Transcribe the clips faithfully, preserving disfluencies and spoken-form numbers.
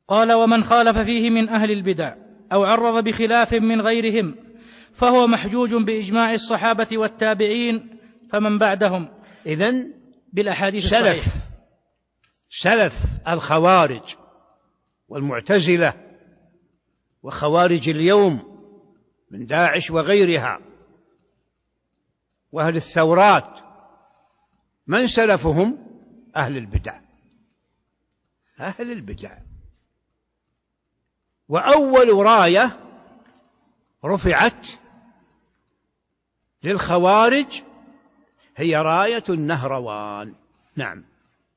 قال: ومن خالف فيه من أهل البدع أو عرض بخلاف من غيرهم فهو محجوج بإجماع الصحابة والتابعين فمن بعدهم. إذن بالأحاديث سلف الصحيحة. سلف الخوارج والمعتزلة وخوارج اليوم من داعش وغيرها وأهل الثورات، من سلفهم؟ أهل البدع. أهل البدع. وأول راية رفعت للخوارج هي راية النهروان. نعم،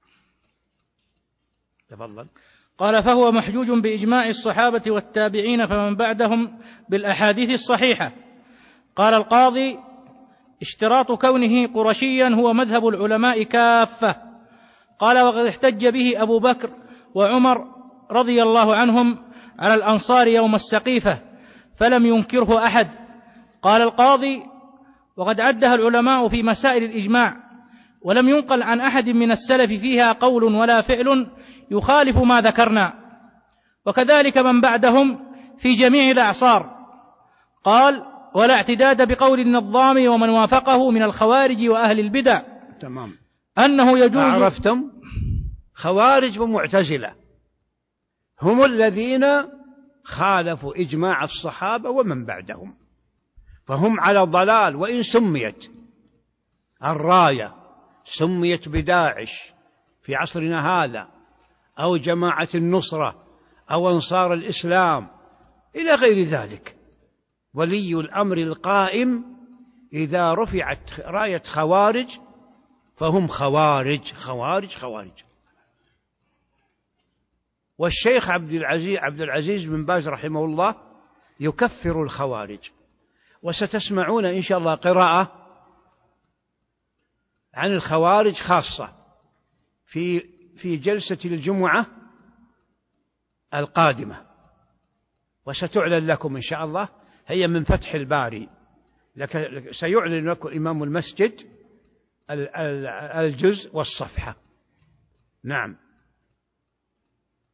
تفضل. قال: فهو محجوج بإجماع الصحابة والتابعين فمن بعدهم بالأحاديث الصحيحة. قال القاضي: اشتراط كونه قرشيا هو مذهب العلماء كافة. قال: وقد احتج به أبو بكر وعمر رضي الله عنهم على الأنصار يوم السقيفة فلم ينكره أحد. قال القاضي: وقد عدها العلماء في مسائل الإجماع ولم ينقل عن أحد من السلف فيها قول ولا فعل يخالف ما ذكرنا، وكذلك من بعدهم في جميع الأعصار. قال: ولا اعتداد بقول النظام ومن وافقه من الخوارج وأهل البدع. تمام. أنه يجوز. عرفتم؟ خوارج ومعتزلة هم الذين خالفوا إجماع الصحابة ومن بعدهم، فهم على ضلال. وإن سميت الراية سميت بداعش في عصرنا هذا أو جماعة النصرة أو أنصار الإسلام إلى غير ذلك، ولي الأمر القائم إذا رفعت راية خوارج فهم خوارج خوارج خوارج. والشيخ عبد العزيز عبد العزيز بن باز رحمه الله يكفر الخوارج، وستسمعون إن شاء الله قراءة عن الخوارج خاصة في في جلسة الجمعة القادمة، وستعلن لكم إن شاء الله، هي من فتح الباري، لك سيعلن لكم إمام المسجد الجزء والصفحة. نعم.